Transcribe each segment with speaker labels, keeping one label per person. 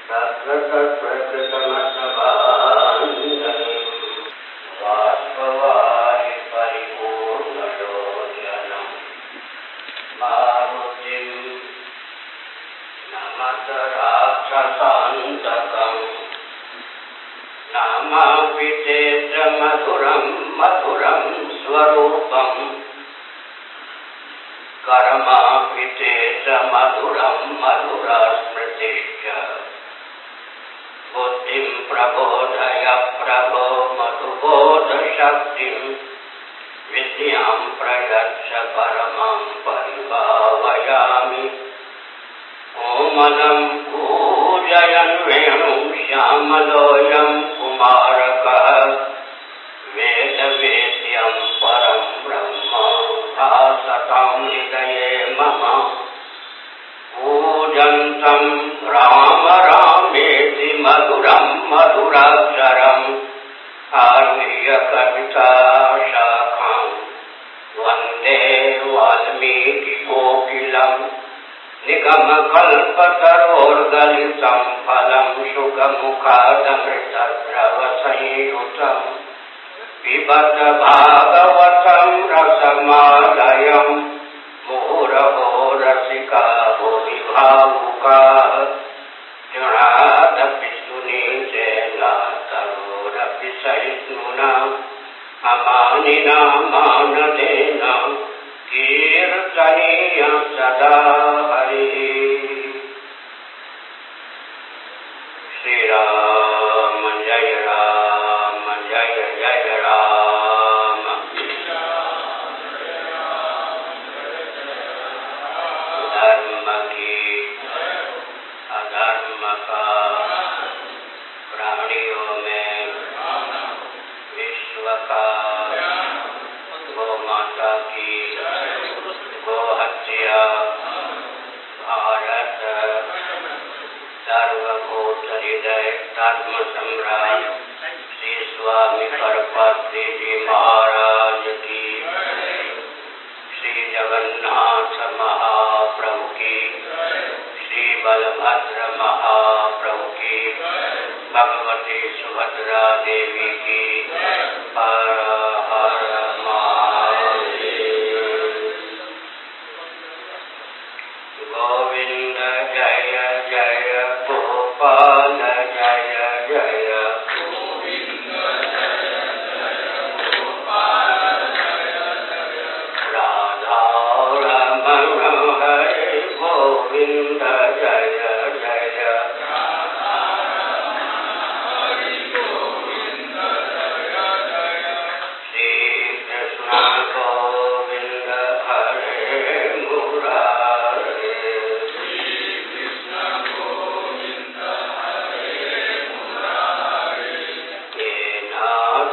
Speaker 1: वाष्पवारि परिपूर्णयोजनं मारुतिं नमत राक्षसान्तकम् नामापि तेऽत्र मधुरं मधुरं स्वरूपम् कर्मापि तेऽत्र मधुरं मधुरा स्मृतिश्च बुद्धिं प्रबोधय प्रभो मधुबोधशक्तिं विद्यां प्रयच्छ परमां परिभावयामि कोमलं पूजयन् वेणुं श्यामलोऽयं कुमारकः वेदवेद्यं परं ब्रह्म भासतां हृदये मम पूजन्तं राम रामेति मधुरं मधुराक्षरम् आरुह्य कविताशाखां वन्दे वाल्मीकिकोकिलम् निगमकल्पतरोर्गलितं फलं शुकमुखादमृतद्रवसंयुतं पिबत भागवतं रसमालयम् मुहुरहो रसिका भुवि भावुकाः जडादपि सुनीचेन तरोरपि सहिष्णुना अमानिना मानदेन कीर्तनीयं सदा हरिः। श्रीराम जय राम जय जय राम। धर्म की अधर्म का प्राणियों में विश्व का गौ माता की गो हत्या भारत सर्वभूत हृदय धर्म सम्राट श्री स्वामी परपात्री जी महाराज की, श्री जगन्नाथ महाप्रभु की, श्री बलभद्र महाप्रभु की, भगवती सुभद्रा देवी की। हर हर महादेव। गोविंद जय जय गोपाल जय जय गोविंद जय जय गोपाल जय जय राधा रमण हरे गोविंद जय जय राधा रमण हरे गोविंद जय जय श्री कृष्ण गोविंद हरे मुरारे श्री कृष्ण गोविंद हरे मुरारे। हे नाथ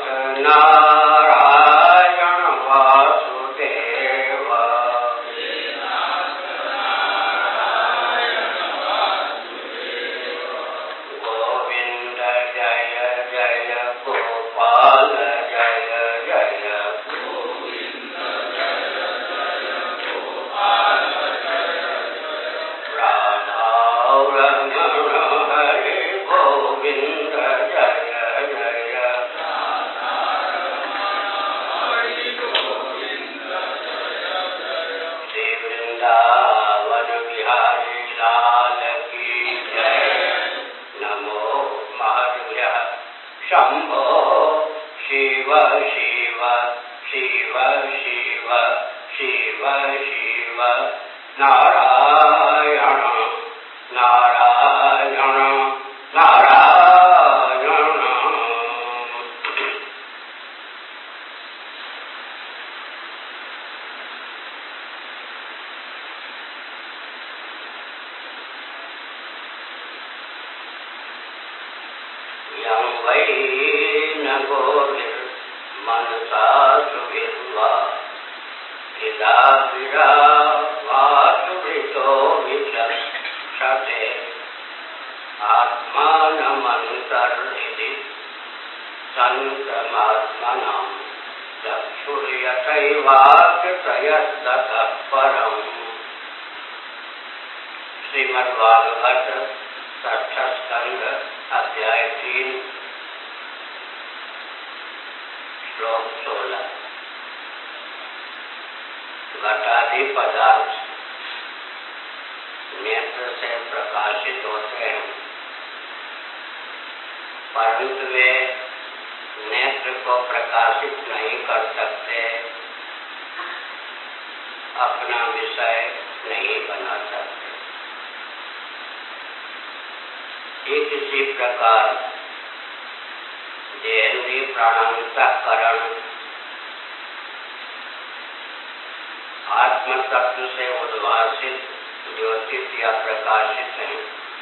Speaker 1: नारायण वासुदेव हे नाथ नारायण वासुदेव गोविंद जय जय गोपाल जय जय गोविंद जय जय गोपाल जय जय राधा रमण हरे गोविंद जय जय राधा रमण हरे गोविंद जय जय श्री वृंदावन बिहारी लाल की जय। नमो महर्षय शंभो शिव शिव शिव शिव शिव शिव नारायण नारायण नारायण। यं वै न गोभिर्मनसा सुविद्वा यदा विरा वासुभृतो विचक्षते आत्मानमन्तर्निधि सन्तमात्मनां चक्षुर्यथैवाग्रतयस्ततः परम्। श्रीमद्भागवत षष्ठ स्कंद अध्याय 3 श्लोक 16। घटादि पदार्थ नेत्र से प्रकाशित होते हैं, परंतु वे नेत्र को प्रकाशित नहीं कर सकते, अपना विषय नहीं बना सकते। ठीक इसी प्रकार देहेंद्रिय प्राणांतःकरण आत्म तत्व से उद्भासित ज्योतिष या प्रकाशित है।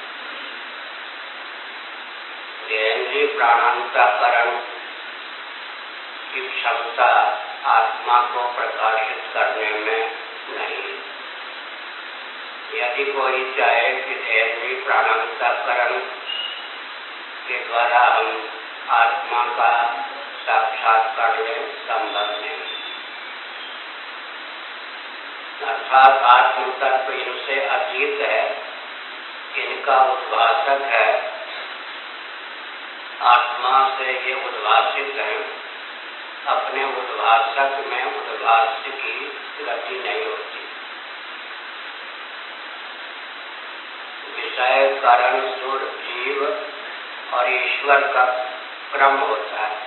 Speaker 1: देहेंद्रिय प्राणांतःकरण की क्षमता आत्मा को प्रकाशित करने में नहीं। यदि कोई चाहे कि देहेंद्रिय प्राणांतःकरण के द्वारा हम आत्मा का साक्षात कर ले, संभव नहीं। अर्थात आत्म तत्व इनसे अतीत है, इनका उद्भासक है, आत्मा से ये उद्भासित है। अपने उद्भासक में उद्भास्य की गति नहीं होती। विषय, कारण, सुर, जीव और ईश्वर का क्रम होता है।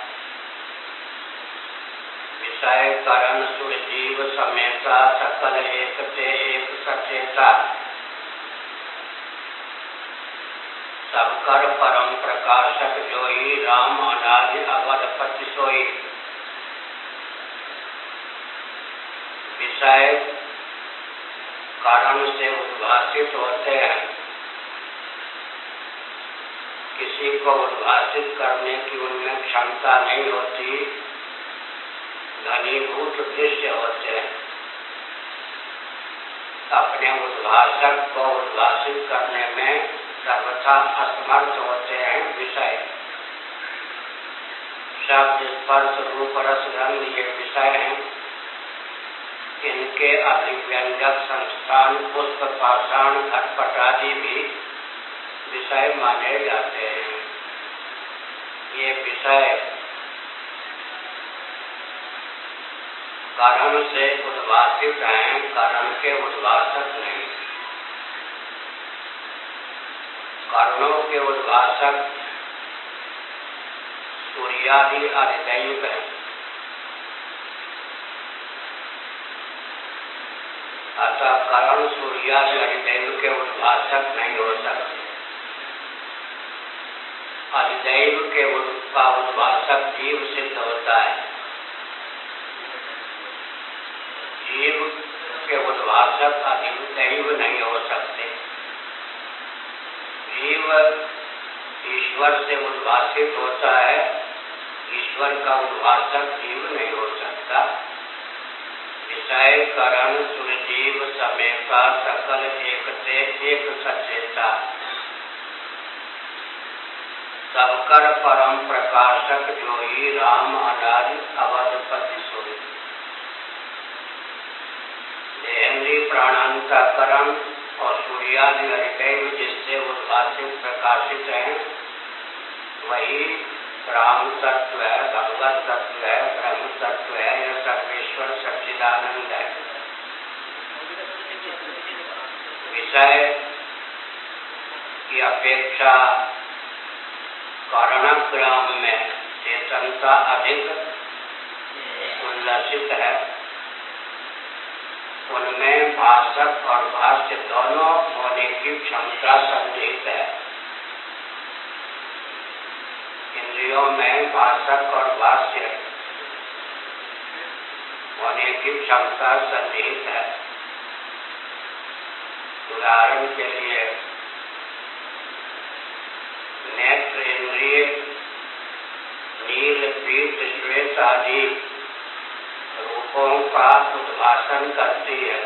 Speaker 1: विषय, कारण, सुर, जीव समेता सकल एक से एक सचेता, सबकर परम प्रकाशक जोई, राम अनादि अवधपति सोई। विषय कारण से उद्भासित होते हैं। किसी को उद्भासित करने की उनमें क्षमता नहीं होती, घनीभूत दृश्य होते हैं। अपने उद्भासक को उद्भासित करने में सर्वथा असमर्थ होते हैं विषय। शब्द, स्पर्श, रूप, रस, गंध ये विषय हैं। इनके अभिव्यंजक संस्थान पुष्प, पाषाण, घटपट आदि भी विषय माने जाते हैं। ये विषय कारण से उद्भासित हैं, कारण के उद्भासक नहीं। कारणों के उद्भासक सूर्यादि अधिदैव हैं। अतः कारण सूर्यादि अधिदैव के उद्भासक नहीं हो सकते। अधिदैव के उद्भासक जीव सिद्ध होता है। जीव के उद्भासक अधिदैव नहीं हो सकते। जीव ईश्वर से उद्भासित होता है, ईश्वर का उद्भासक जीव नहीं हो सकता। विषय, कारण, सुर, जीव समेता सकल एक से एक सचेता, सबकर परम प्रकाशक जोई, राम अनादि अवधपति सोई। देहेंद्रिय प्राणांतःकरण और सूर्यादि अधिदैव जिससे उद्भासित प्रकाशित है, वही राम तत्व है, भगवत तत्व है, ब्रह्म तत्व है, यह सर्वेश्वर सच्चिदानंद है। विषय की अपेक्षा कारणग्राम में चेतनता अधिक उल्लसित है। उनमें भाषक और भाष्य दोनों होने की क्षमता सन्निहित है। इंद्रियों में भाषक और भाष्य होने की क्षमता सन्निहित है। उदाहरण के लिए नेत्र इंद्रिय नील, पीत, श्वेत आदि रूपों का उद्भासन करती है।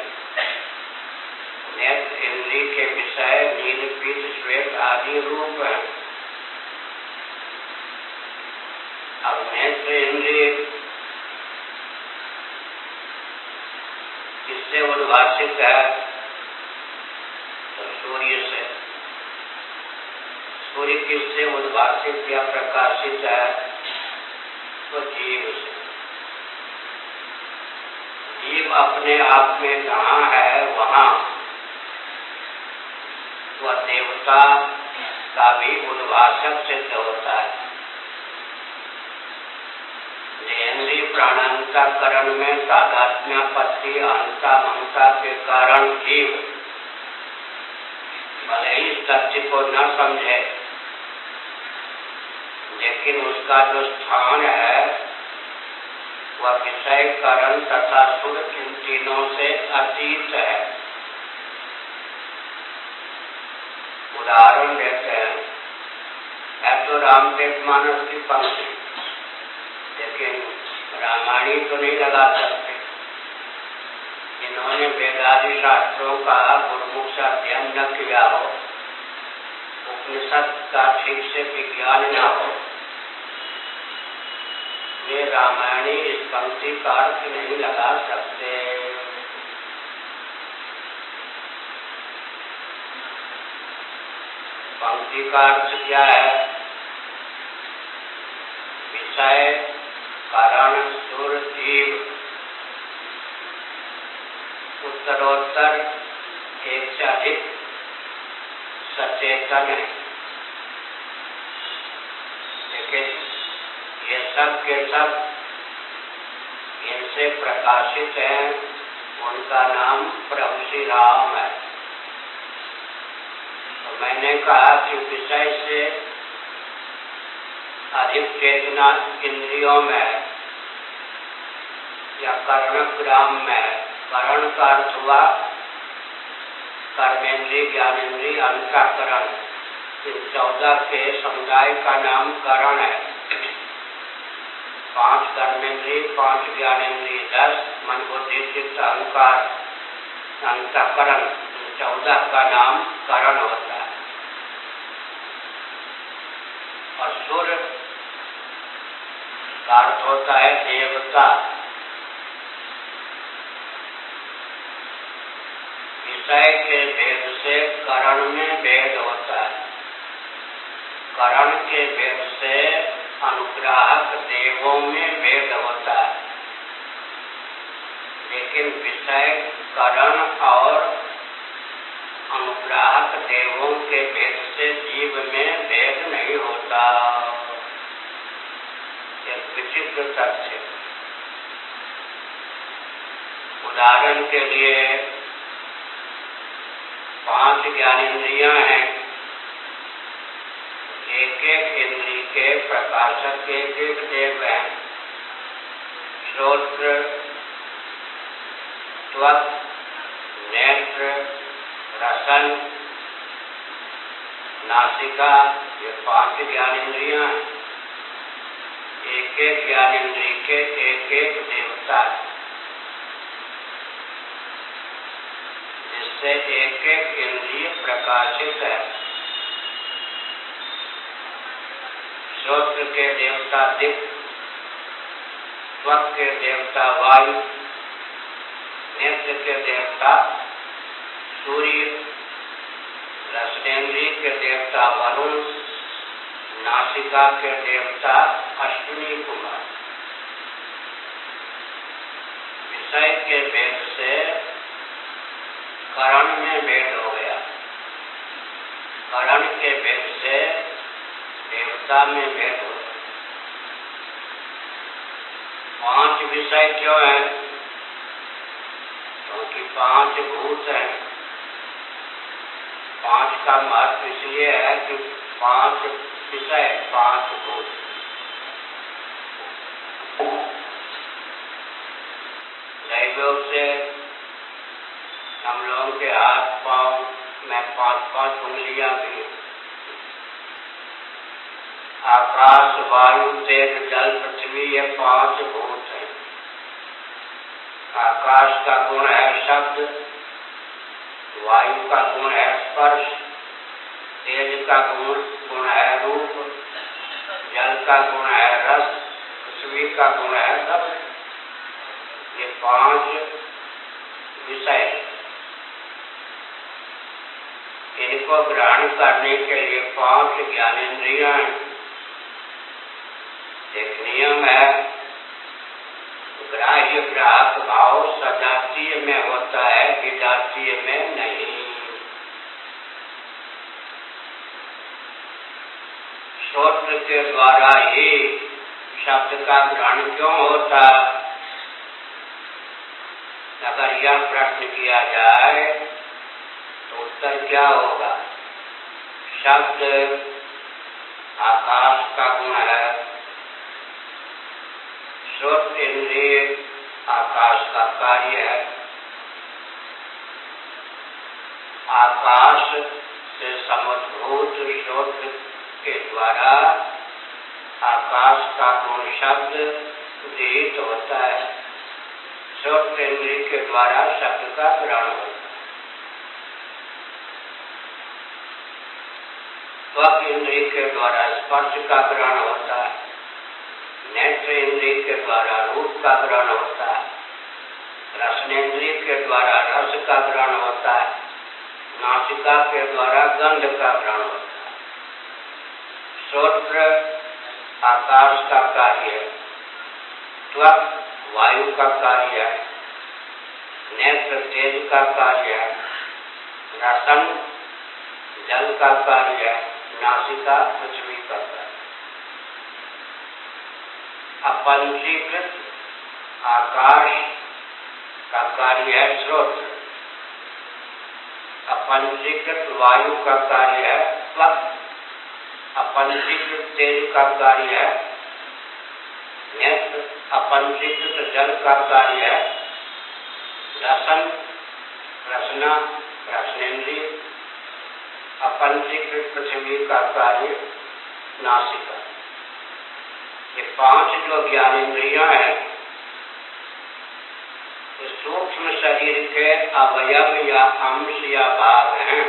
Speaker 1: नेत्र इंद्रिय के विषय नील, पीत, श्वेत आदि रूप है। अब नेत्र इंद्रिय किससे उद्भासित है? तो सूर्य से। सूर्य किससे उद्भासित या प्रकाशित है? तो जीव से। जीव अपने आप में जहाँ है वहाँ वह देवता का भी उद्भाषक सिद्ध होता है। देहेंद्रीय प्राणांतकरण में तादात्म्यापत्ति अहंता ममता के कारण जीव भले ही इस तथ्य को न समझे, लेकिन उसका जो स्थान है वह विषय करण तथा सुर इन तीनों से अतीत है। उदाहरण देते हैं, है तो रामचरित मानस की पंक्ति, लेकिन रामायणी तो नहीं लगा सकते। जिन्होंने वेदादि शास्त्रों का गुरुमुख से अध्ययन न किया हो, उपनिषद का ठीक से विज्ञान न हो, वे रामायणी इस पंक्ति का अर्थ नहीं लगा सकते। पंक्ति का अर्थ क्या है? विषय कारण सुर जीव उत्तरोत्तर एक से अधिक सचेतन है, लेकिन ये सब के सब इनसे प्रकाशित हैं। उनका नाम प्रभु श्री राम है। तो मैंने कहा कि विषय से अधिक चेतना इंद्रियों में या कर्णग्राम में। करण का अर्थ हुआ कर्मेंद्रिय, ज्ञानेंद्रिय, अंतःकरण। इन 14 के समुदाय का नाम करण है। 5 कर्मेंद्रिय, 5 ज्ञानेंद्रिय, 10 मन बुद्धि चित्त अहंकार अंतःकरण। इन 14 का नाम करण होता है। और सुर का अर्थ होता है देवता। विषय के भेद से करण में भेद होता है। करण के भेद से अनुग्राहक देवों में भेद होता है, लेकिन विषय करण और अनुग्राहक देवों के भेद से जीव में भेद नहीं होता। एक विचित्र तथ्य। उदाहरण के लिए 5 ज्ञानेंद्रियां हैं। एक एक इंद्रिय के प्रकाशक एक एक देव हैं। श्रोत्र, त्वक, नेत्र, रसन, नासिका, ये 5 ज्ञानेंद्रियां हैं। एक एक ज्ञानेंद्रिय के एक एक देवता है, जिससे एक एक इंद्रिय प्रकाशित है। श्रोत्र के देवता दिक्, त्वक के देवता वायु, नेत्र के देवता सूर्य, रसनेन्द्रिय के देवता वरुण, नासिका के देवता अश्विनी कुमार। विषय के भेद से करण में भेद हो गया। करण के भेद से देवता में भेद हो गया। 5 विषय क्यों है? क्योंकि 5 भूत हैं। 5 का महत्व इसलिए है कि 5 विषय, 5 भूत। दैवयोग से हम लोगों के हाथ पांव में 5-5 उंगलियां भी। आकाश, वायु, तेज, जल, पृथ्वी, ये 5 भूत हैं। आकाश का गुण है शब्द, वायु का गुण है स्पर्श, तेज का गुण है रूप, जल का गुण है रस, पृथ्वी का गुण है शब्द। ये 5 विषय। इनको को ग्रहण करने के लिए 5 ज्ञानेंद्रियां हैं। एक नियम है, ग्राह्य ग्राहक भाव सजातीय में होता है, विजातीय में नहीं। श्रोत्र के द्वारा ही शब्द का ग्रहण क्यों होता? अगर यह प्रश्न किया जाए तो उत्तर क्या होगा? शब्द आकाश का गुण है, श्रोत इंद्रिय आकाश का कार्य है। आकाश से समुद्भूत श्रोत के द्वारा आकाश का गुण शब्द गृहीत होता है, श्रोत इंद्रिय के द्वारा शब्द का ग्रहण होता है। त्वक इंद्रिय के द्वारा स्पर्श का ग्रहण होता है, नेत्र इंद्रिय के द्वारा रूप का ग्रहण होता है, रसनेन्द्रिय के द्वारा रस का ग्रहण होता है, नासिका के द्वारा गंध का ग्रहण होता है। श्रोत्र आकाश का कार्य है, त्वक वायु का कार्य है, नेत्र तेज का कार्य है, रसन जल का कार्य है, नासिका पृथ्वी का कार्य। अपंचीकृत आकाश का कार्य है श्रोत्र, अपंचीकृत वायु का कार्य है त्वक, अपंचीकृत तेज का कार्य है नेत्र, अपंचीकृत जल का कार्य है रसन रसना रसनेन्द्रिय, अपंचीकृत पृथ्वी का कार्य नासिका। ये 5 जो ज्ञानेंद्रियां हैं, सूक्ष्म शरीर के अवयव या अंश या भाग हैं,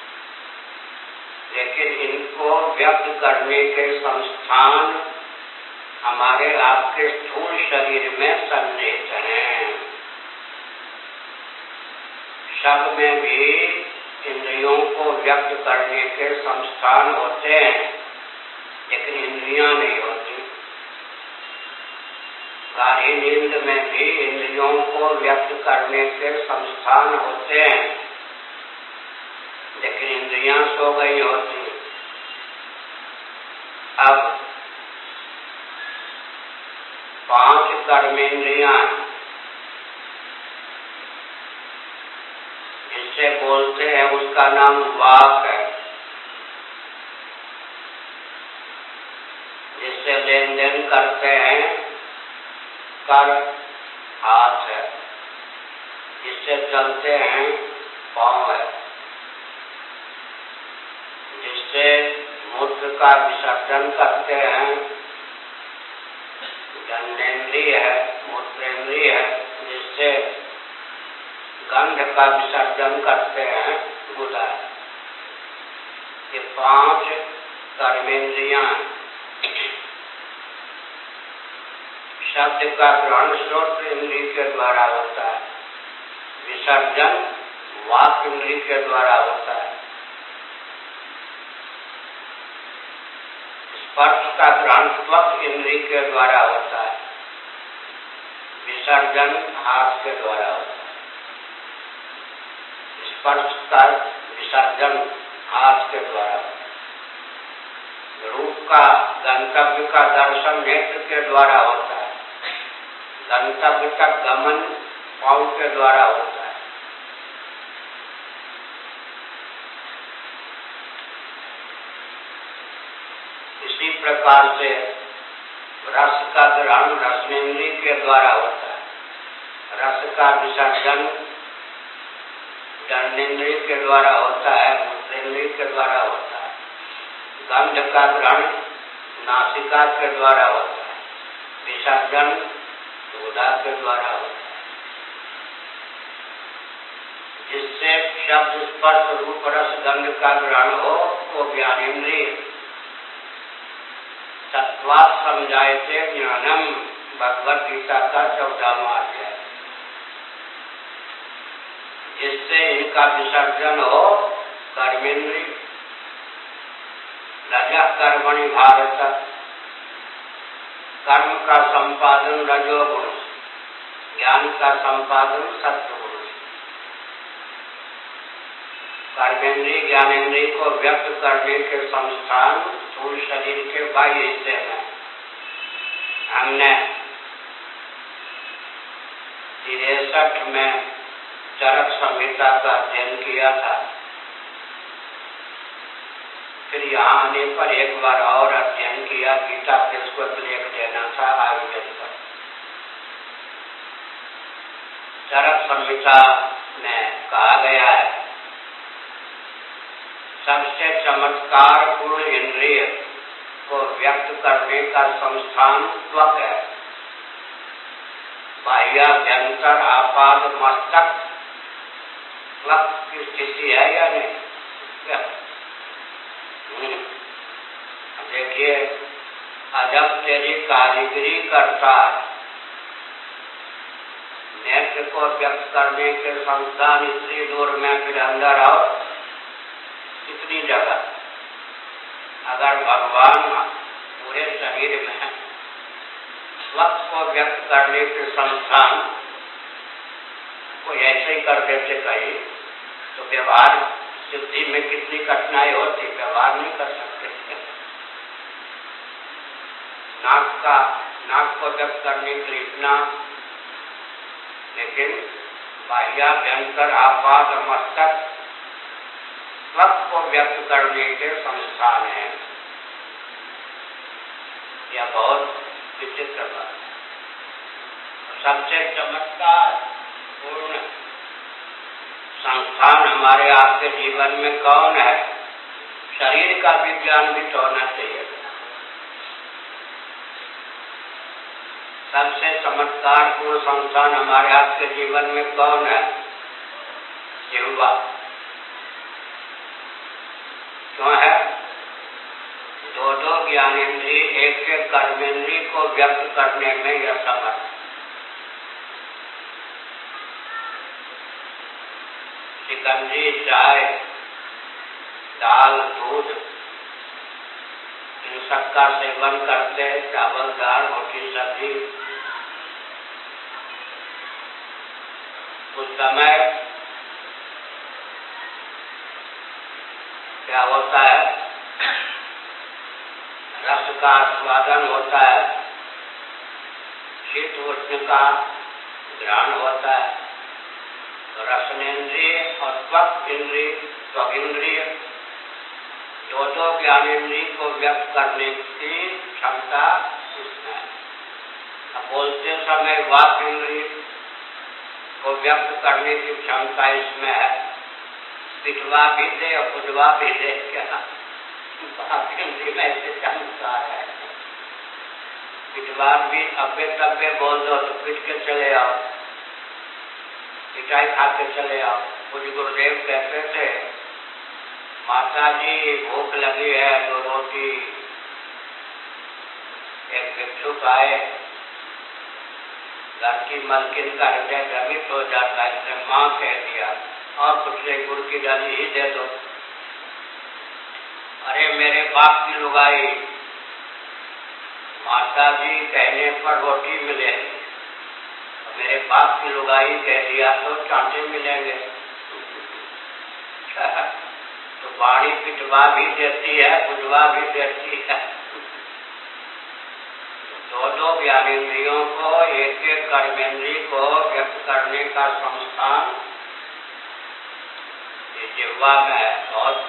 Speaker 1: लेकिन इनको व्यक्त करने के संस्थान हमारे आपके स्थूल शरीर में सन्निहित हैं। शब्द में भी इंद्रियों को व्यक्त करने के संस्थान होते हैं, लेकिन इंद्रियां नहीं होती। गाढ़ी नींद में भी इंद्रियों को व्यक्त करने के संस्थान होते हैं, लेकिन इंद्रियां सो गई होती। अब 5 कर्मेंद्रियां जिससे बोलते हैं उसका नाम वाक है, जिससे लेन देन करते हैं कर हाथ है, जिससे चलते हैं पांव है, जिससे मूत्र का विसर्जन करते हैं जननेन्द्रिय है, मूत्रेंद्रिय है, जिससे गंध का विसर्जन करते हैं गुदा। ये 5 कर्मेंद्रियां। शब्द का ग्रहण श्रोत्र इंद्रिय के द्वारा होता है, विसर्जन वाक इंद्रिय के द्वारा होता है, स्पर्श का ग्रहण त्वक इंद्रिय के द्वारा होता है, विसर्जन हाथ के द्वारा होता है, स्पर्श का विसर्जन हाथ के द्वारा होता है, रूप का गंतव्य का दर्शन नेत्र के द्वारा होता है, गंतव्य तक गमन पांव के द्वारा होता है। इसी प्रकार से रस का ग्रहण रसनेन्द्रिय के द्वारा होता है, रस का विसर्जन जननेन्द्रिय के द्वारा होता है, मूत्रेन्द्रिय के द्वारा होता है, गंध का ग्रहण नासिका के द्वारा होता है, विसर्जन गुदा के द्वारा होता है। जिससे शब्द स्पर्श रूप रस गंध का ग्रहण हो वो ज्ञानेन्द्रिय। तत्वात् समझायते ज्ञानम, भगवद गीता का 14वां अध्याय। जिससे इनका विसर्जन हो कर्मेंद्रिय, रजः कर्मणि भारत, कर्म का संपादन रजोगुण, ज्ञान का संपादन सत्वगुण। कर्मेंद्रिय ज्ञानेन्द्रिय को व्यक्त करने के संस्थान स्थूल शरीर के बाह्य हिस्से में हमने 63 में चरक संहिता का अध्ययन किया था। फिर यहाँ आने पर एक बार और अध्ययन किया, गीता प्रेस को लेख देना था आयुर्वेद पर। चरक संहिता में कहा गया है सबसे चमत्कार पूर्ण इंद्रिय को व्यक्त करने का संस्थान त्वक है। बाह्याभ्यंतर आपाद मस्तक त्वक की स्थिति है या नहीं? देखिए, अजब तेरी कारीगरी करता नेत्र को व्यक्त करने के संस्थान इतनी दूर में, फिर अंदर आओ इतनी जगह। अगर भगवान पूरे शरीर में स्वक को व्यक्त करने के संस्थान को ऐसे ही कर देते कहीं, तो व्यवहार सिद्धि में कितनी कठिनाई होती, व्यवहार नहीं कर सकते। नाक को व्यक्त करने के लिए इतना, लेकिन बाह्याभ्यंतर आपाद मस्तक स्वक को व्यक्त करने के संस्थान है। यह बहुत विचित्र बात है। सबसे चमत्कार पूर्ण संस्थान हमारे आपके जीवन में कौन है? शरीर का विज्ञान भी तो होना चाहिए। सबसे चमत्कार पूर्ण संस्थान हमारे आपके जीवन में कौन है? जिह्वा। क्यों है? दो ज्ञानेन्द्रिय एक के कर्मेंद्रिय को व्यक्त करने में यह समर्थ। शिकंजी, चाय, दाल, दूध, इन सब का सेवन करते, चावल, दाल, रोटी, सब्जी। उस समय क्या होता है? रस का आस्वादन होता है, शीत उष्ण का ग्रहण होता है। तो रसनेन्द्रिय और त्वक इंद्रिय, त्वगिंद्रिय दो ज्ञानेन्द्रिय को व्यक्त करने की क्षमता इसमें है। अब बोलते समय वाक इंद्रिय को व्यक्त करने की क्षमता इसमें है। पिटवा भी दे और पुजवा भी दे, क्या वाक इंद्रिय में ऐसे चमत्कार है। पिटवा भी अब्बे तब्बे बोल दो तो पिट के चले आओ, पिटाई खा के चले आओ। कुछ गुरुदेव कहते थे, माता जी भूख लगी है तो रोटी। एक भिक्षुक आए, घर की मलकिन का हृदय भ्रमित हो जाता है, इसने माँ कह दिया और कुछ नहीं, गुड़ की डाली ही दे दो। अरे मेरे बाप की लुगाई, माता जी कहने पर रोटी मिलेगी, मेरे बाप की लुगाई कह दिया तो चांटे मिलेंगे। तो बाड़ी पिटवा भी देती है, पुजवा भी देती है। दो ज्ञानेन्द्रियों को, एक एक कर्मेंद्रिय को व्यक्त करने का संस्थान ये जिह्वा में है। बहुत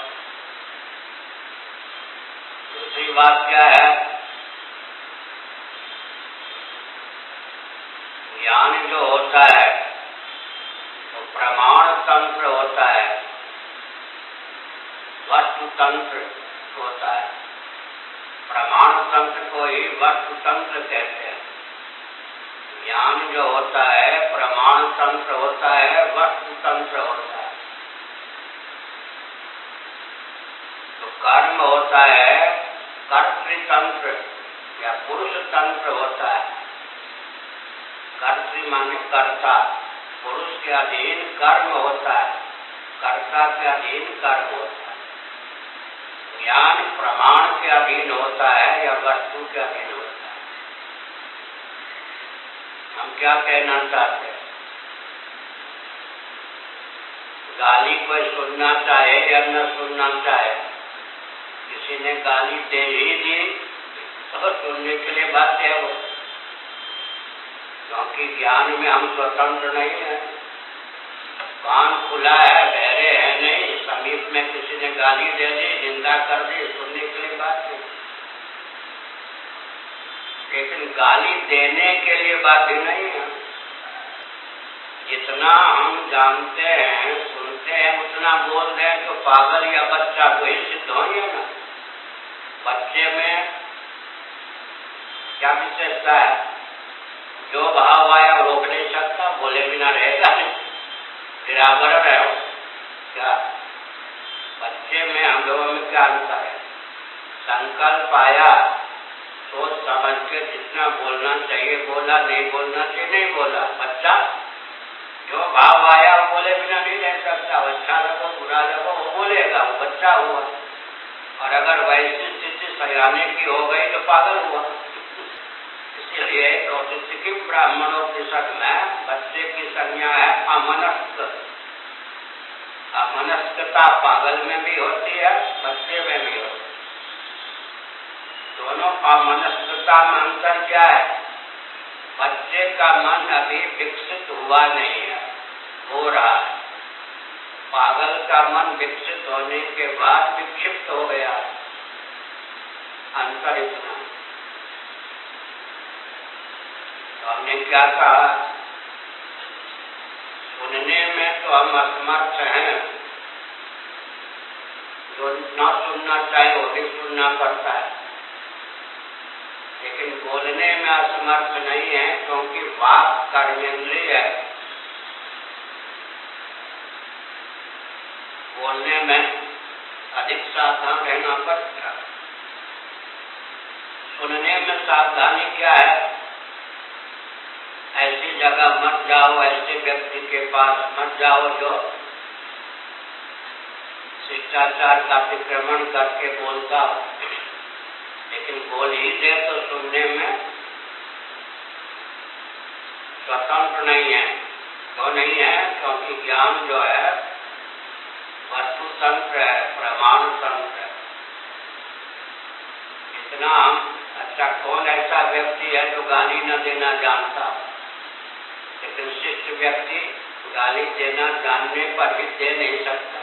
Speaker 1: दूसरी बात क्या है? ज्ञान जो होता है तो प्रमाण तंत्र होता है, वस्तु तंत्र होता है। प्रमाण तंत्र को ही वस्तु तंत्र कहते हैं। ज्ञान जो होता है प्रमाण तंत्र होता है, वस्तु तंत्र होता है। तो कर्म होता है कर्तृतंत्र या पुरुष तंत्र होता है। कर्तृ माने कर्ता, पुरुष के अधीन कर्म होता है। कर्ता के अधीन कर्म होता है। ज्ञान प्रमाण के अधीन होता है या वस्तु के अधीन होता है। हम क्या कहना चाहते हैं? गाली कोई सुनना चाहे या न सुनना चाहे, किसी ने गाली दे ही दी तो सुनने के लिए बात है वो, क्योंकि ज्ञान में हम स्वतंत्र नहीं है। कान खुला है, बहरे है नहीं, समीप में किसी ने गाली दे दी, निंदा कर दी, सुनने के लिए बात है। लेकिन गाली देने के लिए बाध्य नहीं है। जितना हम जानते हैं, सुनते हैं, उतना बोल दें तो पागल या बच्चा को ही सिद्ध होंगे ना। बच्चे में क्या विशेषता है? जो भाव आया रोक नहीं सकता, बोले बिना रहेगा नहीं, निराबर है क्या? बच्चे में हम लोगों में क्या अंतर है? संकल्प आया, सोच समझ के जितना बोलना चाहिए बोला, नहीं बोलना चाहिए नहीं बोला। बच्चा जो भाव आया वो बोले बिना नहीं रह सकता। अच्छा लगो बुरा लगो वो बोलेगा, वो बच्चा हुआ। और अगर वैसी स्थिति सयाने की हो गई तो पागल हुआ। इसलिए तो ब्राह्मणोपनिषद में बच्चे की संज्ञा है अमनस्क। अमनस्कता पागल में भी होती है, बच्चे में भी होती है। दोनों अमनस्कता में अंतर क्या है? बच्चे का मन अभी विकसित हुआ नहीं है, हो रहा है। पागल का मन विकसित होने के बाद विक्षिप्त हो गया। अंतर इतना। तो हमने क्या कहा? सुनने में तो हम असमर्थ हैं, जो ना सुनना चाहे वो भी सुनना पड़ता है। लेकिन बोलने में असमर्थ नहीं है, क्योंकि वाक कर्मेंद्रिय है। बोलने में अधिक सावधान रहना पड़ता है। सुनने में सावधानी क्या है? ऐसी जगह मत जाओ, ऐसे व्यक्ति के पास मत जाओ जो शिष्टाचार का अतिक्रमण करके बोलता हो। लेकिन बोल ही दे तो सुनने में स्वतंत्र नहीं है। क्यों नहीं है? क्योंकि ज्ञान जो है वस्तु तंत्र है, प्रमाण तंत्र है। इतना हम अच्छा, कौन ऐसा व्यक्ति है जो गाली न देना जानता? लेकिन शिष्ट व्यक्ति गाली देना जानने पर भी दे नहीं सकता।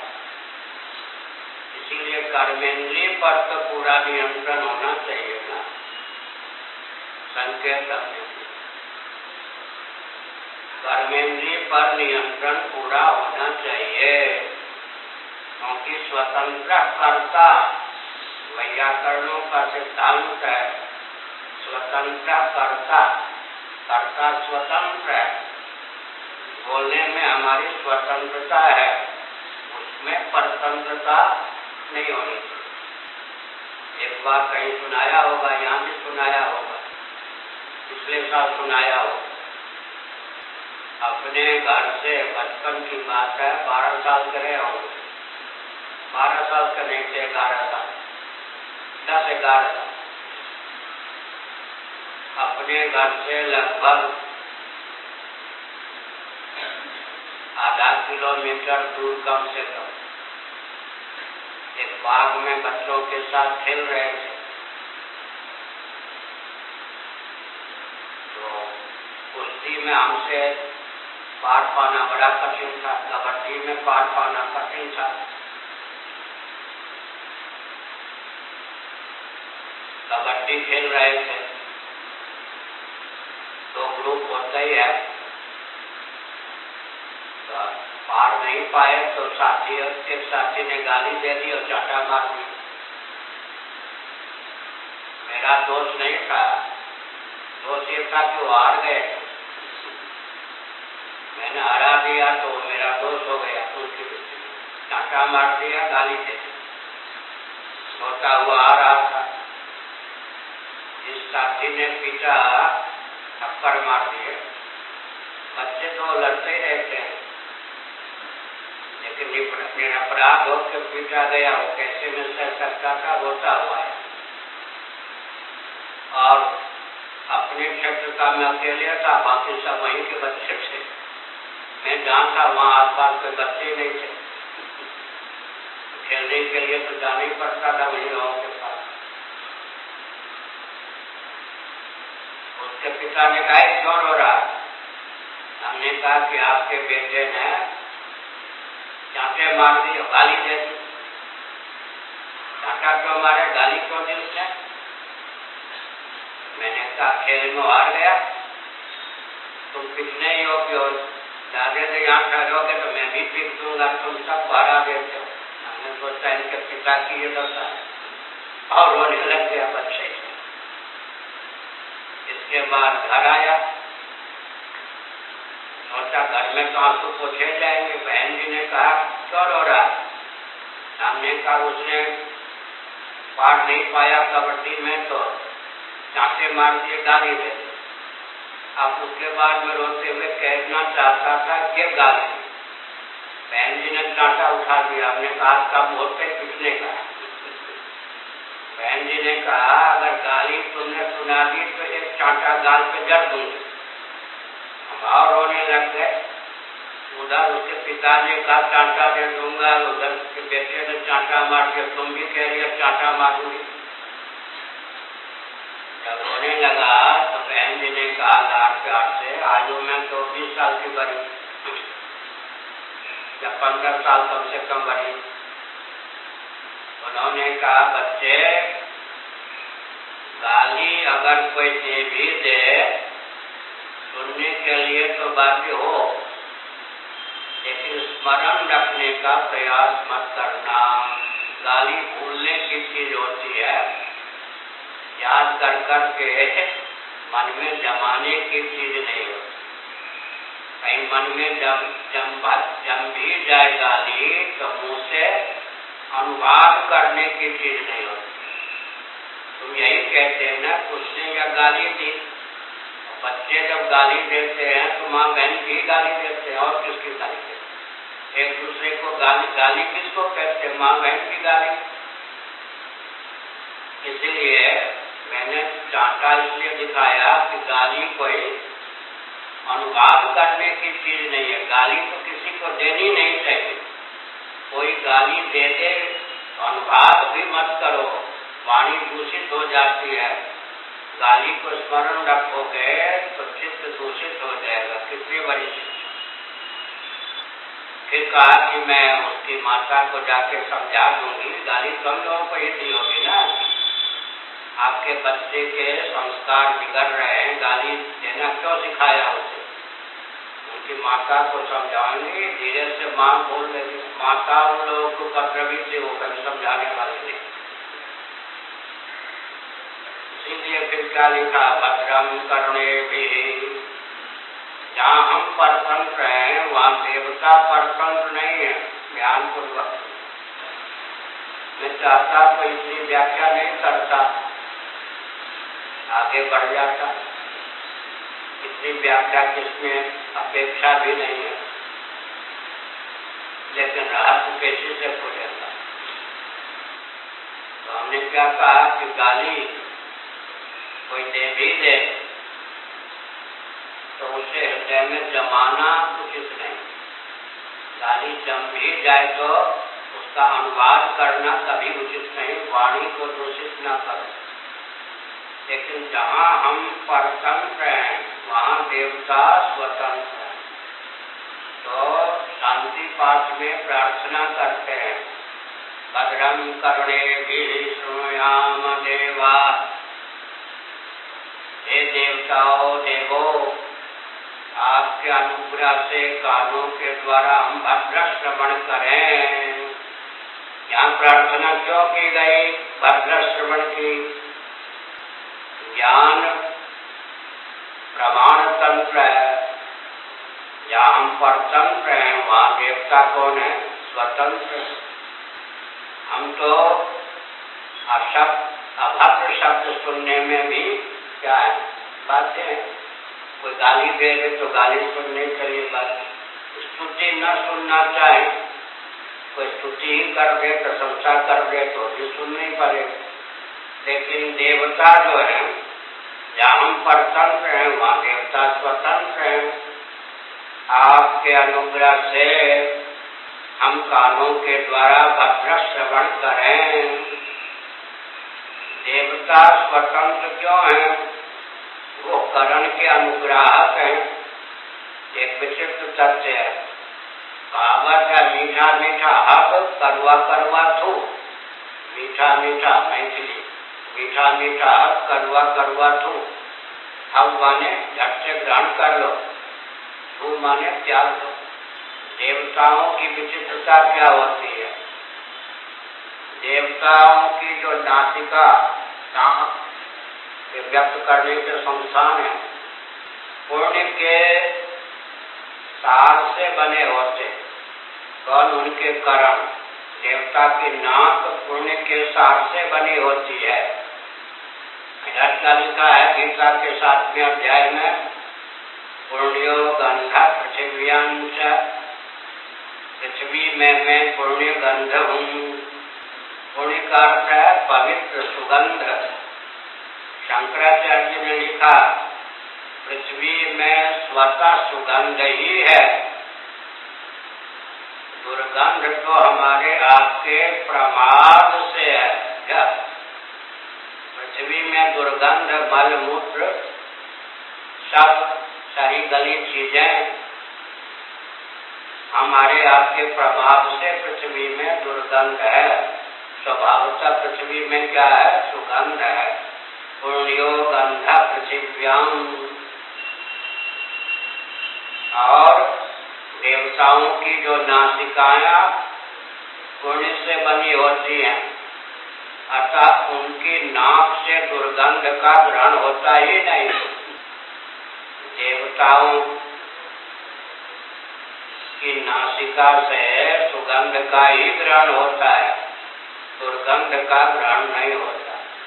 Speaker 1: इसीलिए कर्मेंद्रिय पर तो पूरा नियंत्रण होना चाहिए ना। संकेत कर्मेंद्रिय पर नियंत्रण पूरा होना चाहिए, क्योंकि स्वतंत्र कर्ता वैयाकरणों का सिद्धांत है। स्वतंत्र कर्ता, कर्ता स्वतंत्र है। बोलने में हमारी स्वतंत्रता है, उसमें परतंत्रता नहीं होनी चाहिए। एक बार कहीं सुनाया होगा, यहाँ भी सुनाया होगा, पिछले साल सुनाया होगा। अपने घर से बचपन की बात है, 12 साल के रहे होंगे। 12 साल के नहीं थे, 11 साल, 10-11 साल। अपने घर से लगभग आधा किलोमीटर दूर कम से कम एक बाग में बच्चों के साथ खेल रहे थे। तो कुश्ती में हमसे पार पाना बड़ा कठिन था, कबड्डी में पार पाना कठिन था। कबड्डी खेल रहे थे, तो ग्रुप होता ही है। तो पार नहीं पाए तो एक साथी ने गाली दे दी और चाटा मार दी। मेरा दोष नहीं था, दोष ये था कि वो हार गए। मैंने हरा दिया तो मेरा दोष हो गया। उनकी चाटा मार दिया, गाली दे दी। सोता हुआ आ रहा था, जिस साथी ने पीछा थप्पड़ मार दिए। बच्चे तो लड़ते ही रहते हैं, निरपराध होकर पीटा गया, वो कैसे में सह सकता था, रोता हुआ है। और अपने क्षेत्र का मैं अकेले था, बाकी सब वहीं के बच्चे थे। मैं जहाँ था वहाँ आसपास कोई बच्चे नहीं थे, खेलने के लिए तो जाना ही पड़ता था वहीं लोगों के पास। उसके पिता ने कहा क्यों रो रहा? हमने कहा कि आपके बेटे ने चांटे मार दी, गाली दे दी। चांटा क्यों मारे, गाली क्यों दी उसने? मैंने कहा खेल में हार गया, तुम पिछले ही हो कि दादे से यहाँ ठहरोगे तो मैं भी पीट दूंगा, तुम सब हरा देते हो। हमने सोचा इनके पिता की ये दशा है और रोने लग गया बच्चे। इसके बाद घर आया, सोचा घर में तो आंसू पोछे जाएंगे। बहन जी ने कहा क्यों रो रहा? हमने कहा उसने पार नहीं पाया कबड्डी में तो चांटे मार दिए, गाली दे। अब उसके बाद में रोते हुए कहना चाहता था कि गाली। बहन जी ने चांटा उठा दिया। हमने कहा आपका मोर पे पिटने का। बहन जी ने कहा अगर गाली तुमने सुना दी तो एक चांटा गाल पे जड़ दूंगी। हम और रोने लग गए। उधर उसके पिता ने कहा चांटा दे दूंगा, उधर के बेटे ने चांटा मार दिया, तुम भी कह रही चांटा मारूंगी। जब रोने लगा तो बहन जी ने कहा लाड प्यार से, आयु में तो 20 साल की बड़ी या 15 साल कम से कम बड़ी। उन्होंने कहा बच्चे गाली अगर कोई दे भी दे सुनने के लिए तो बाध्य हो, लेकिन स्मरण रखने का प्रयास मत करना। गाली भूलने की चीज होती है, याद कर करके मन में जमाने की चीज नहीं होती। कहीं मन में जम भी जाए गाली तो मुंह से अनुवाद करने की चीज नहीं होती। तुम यही कहते हैं ना उसने या गाली दी। बच्चे जब गाली देते हैं तो माँ बहन भी गाली देते हैं, और किसकी गाली देते हैं? एक दूसरे को गाली किसको कहते हैं? माँ बहन की गाली। इसलिए मैंने चांटा इसलिए दिखाया कि गाली कोई अनुवाद करने की चीज नहीं है। गाली तो किसी को देनी नहीं चाहिए। कोई गाली दे दे तो अनुवाद भी मत करो, वाणी दूषित हो जाती है। गाली को स्मरण रखोगे तो चित्त दूषित हो जाएगा। कितनी बड़ी शिक्षा। फिर कहा कि मैं उसकी माता को जाके समझा दूंगी। गाली कम लोगों को ही दी होगी ना। आपके बच्चे के संस्कार बिगड़ रहे हैं, गाली देना क्यों सिखाया उसे? उनकी माता को समझाएंगे, धीरे से माँ बोल देगी। माता उन लोगों को उपद्रवी से वो कभी समझाने वाली नहीं। इसीलिए फिर क्या लिखा, भद्रम करने भी। जहाँ हम परतंत्र हैं वहाँ देवता परतंत्र नहीं है। ध्यान पूर्वक मैं चाहता तो इतनी व्याख्या नहीं करता, आगे बढ़ जाता। इतनी व्याख्या किसमें अपेक्षा भी नहीं है, लेकिन रहस्य कैसे से खुलेगा। तो हमने क्या कहा कि गाली कोई दे भी दे तो उसे हृदय में जमाना उचित नहीं। गाली जम भी जाए तो उसका अनुवाद करना कभी उचित नहीं। वाणी को दूषित न करो। लेकिन जहाँ हम परतंत्र हैं वहाँ देवता स्वतंत्र है। तो शांति पाठ में प्रार्थना करते हैं, भद्रम कर्णेभिः शृणुयाम देवा। हे देवताओं, देवो, आपके अनुग्रह से कानों के द्वारा हम भद्र श्रवण करें। यहाँ प्रार्थना क्यों की गई? भद्र श्रवण की। ज्ञान प्रमाण तंत्र है, या हम परतंत्र हैं वहाँ देवता कौन है? स्वतंत्र। हम तो अभद्र शब्द सुनने में भी क्या है बातें हैं। कोई गाली दे दे तो गाली सुनने के लिए बात, स्तुति न सुनना चाहे कोई स्तुति ही कर दे, प्रशंसा कर दे तो भी सुननी पड़े। लेकिन देवता जो है, जहाँ हम परतंत्र हैं वहाँ देवता स्वतंत्र हैं। आपके अनुग्रह से हम कानों के द्वारा भद्र श्रवण करें। देवता स्वतंत्र क्यों हैं? वो करण के अनुग्राहक हैं। एक विचित्र तथ्य है। कहावत है, मीठा मीठा हक, कड़वा कड़वा थू। मीठा मीठा मैथिली, मीठा मीठा हक, कड़वा कड़वा थू। हम माने झट से ग्रहण कर लो, थू माने त्याग दो। देवताओं की विचित्रता क्या होती है? देवताओं की जो नासिका व्यक्त करने के संस्थान है, पुण्य के सार से बने होते। कौन? उनके कर्म। देवता की नाक पुण्य के सार से बनी होती है। का लिखा है गीता के 7वें अध्याय में, पुण्यो गंध पृथिव्यांश, पृथ्वी में मैं पुण्य गंध हूँ। पुण्य का अर्थ है पवित्र सुगंध। शंकराचार्य ने लिखा, पृथ्वी में स्वतः सुगंध ही है, दुर्गंध तो हमारे आपके प्रमाद से है। क्या? पृथ्वी में दुर्गंध, मल मूत्र, सब सारी गली चीजें हमारे आपके प्रभाव से पृथ्वी में दुर्गंध है। स्वभावतः पृथ्वी में क्या है? सुगंध है। पुण्यो गंध पृथिव्याम। और देवताओं की जो नासिकाएं पुण्य से बनी होती हैं, अतः उनकी नाक से दुर्गंध का ग्रहण होता ही नहीं। देवताओं की नासिका से सुगंध का ही ग्रहण होता है, दुर्गंध का ग्रहण नहीं होता।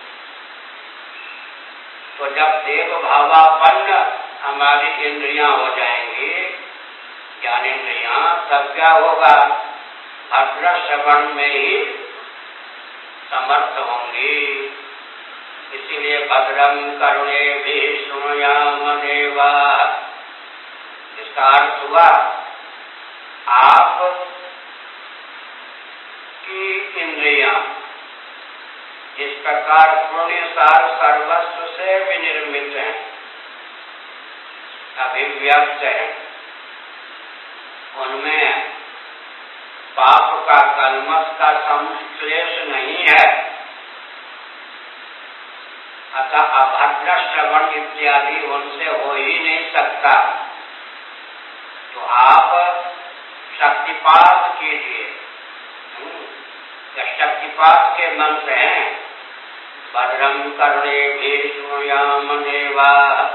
Speaker 1: तो जब देव भावापन्न हमारी इंद्रियां हो जाएंगी, ज्ञानेंद्रियां, तब क्या होगा? भद्र श्रवण में ही समर्थ होंगी। इसीलिए भद्रम करुणे भी सुनयाम देवा। इसका अर्थ हुआ, आप की इंद्रियां जिस प्रकार पुण्य सार सर्वस्व से विनिर्मित हैं, अभिव्यक्त है, उनमें पाप का, कलमश का संश्लेष नहीं है। अतः अभद्र श्रवण इत्यादि उनसे हो ही नहीं सकता। तो आप शक्तिपात कीजिए। शक्तिपात के मंत्र हैं, भद्रम करुणे भी सुनयाम देवा।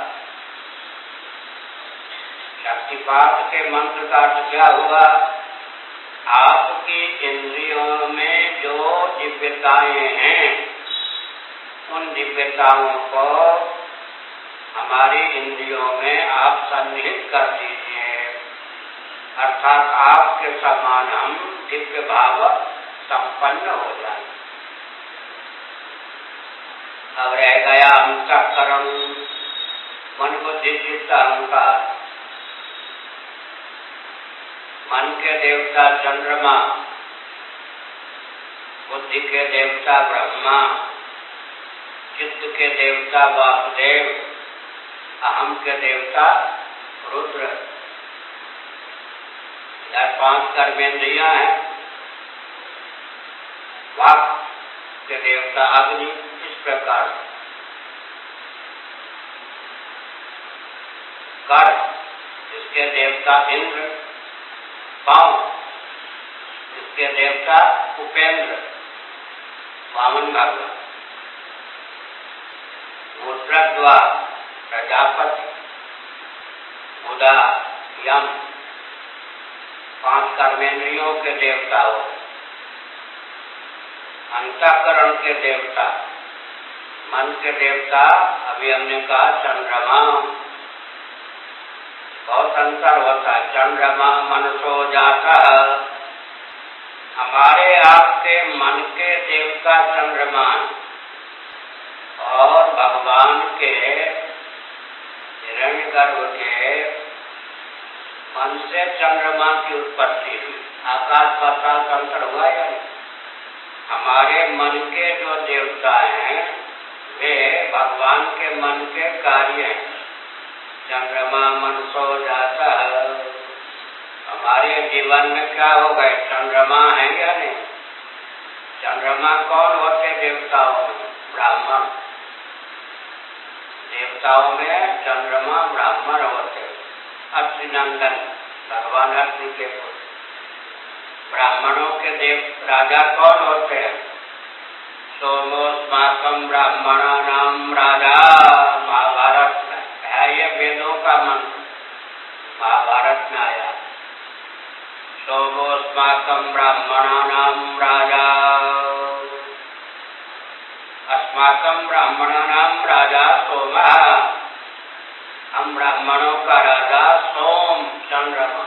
Speaker 1: शक्तिपात के मंत्र का अर्थ क्या हुआ? आपकी इंद्रियों में जो दिव्यताएं हैं, उन दिव्यताओं को हमारी इंद्रियों में आप सन्निहित कर दीजिए। अर्थात आपके समान हम दिव्य भाव संपन्न हो जाए। अब रह गया अंतःकरण, मन बुद्धि चित्त अहंकार। मन के देवता चंद्रमा, बुद्धि के देवता ब्रह्मा, चित्त के देवता वासुदेव, अहम के देवता रुद्र। 5 कर्मेंद्रियां हैं। वाक् के देवता अग्नि। इस प्रकार कर, इसके देवता इंद्र। पांव, इसके देवता उपेंद्र, वामन भगवान। मूत्रद्वार प्रजापति, बुधा, यम। 5 कर्मेंद्रियों के देवता हो। अंतःकरण के देवता, मन के देवता, अभी हमने कहा चंद्रमा। बहुत अंतर होता है। चंद्रमा मनसो जाता, हमारे आपके मन के देवता चंद्रमा और भगवान के हिरण्यगर्भ के मन से चंद्रमा की उत्पत्ति हुई। आकाश पाताल का अंतर हुआ या नहीं? हमारे मन के जो देवता हैं वे भगवान के मन के कार्य हैं। चंद्रमा मनसो जाता है। हमारे जीवन में क्या हो गए? चंद्रमा है या नहीं? चंद्रमा कौन होते देवताओं में? ब्राह्मण। देवताओं में चंद्रमा ब्राह्मण होते। अग्निनंदन भगवान अग्नि के पुत्र। ब्राह्मणों के देव राजा कौन होते हैं? सोमोस्माकम ब्राह्मणानाम राजा। महाभारत में है, ये वेदों का मंत्र महाभारत में आया। सोमोस्माकम ब्राह्मणानाम राजा। अस्माकम ब्राह्मणानाम राजा सोमा। हम ब्राह्मणों का राजा सोम चंद्रमा।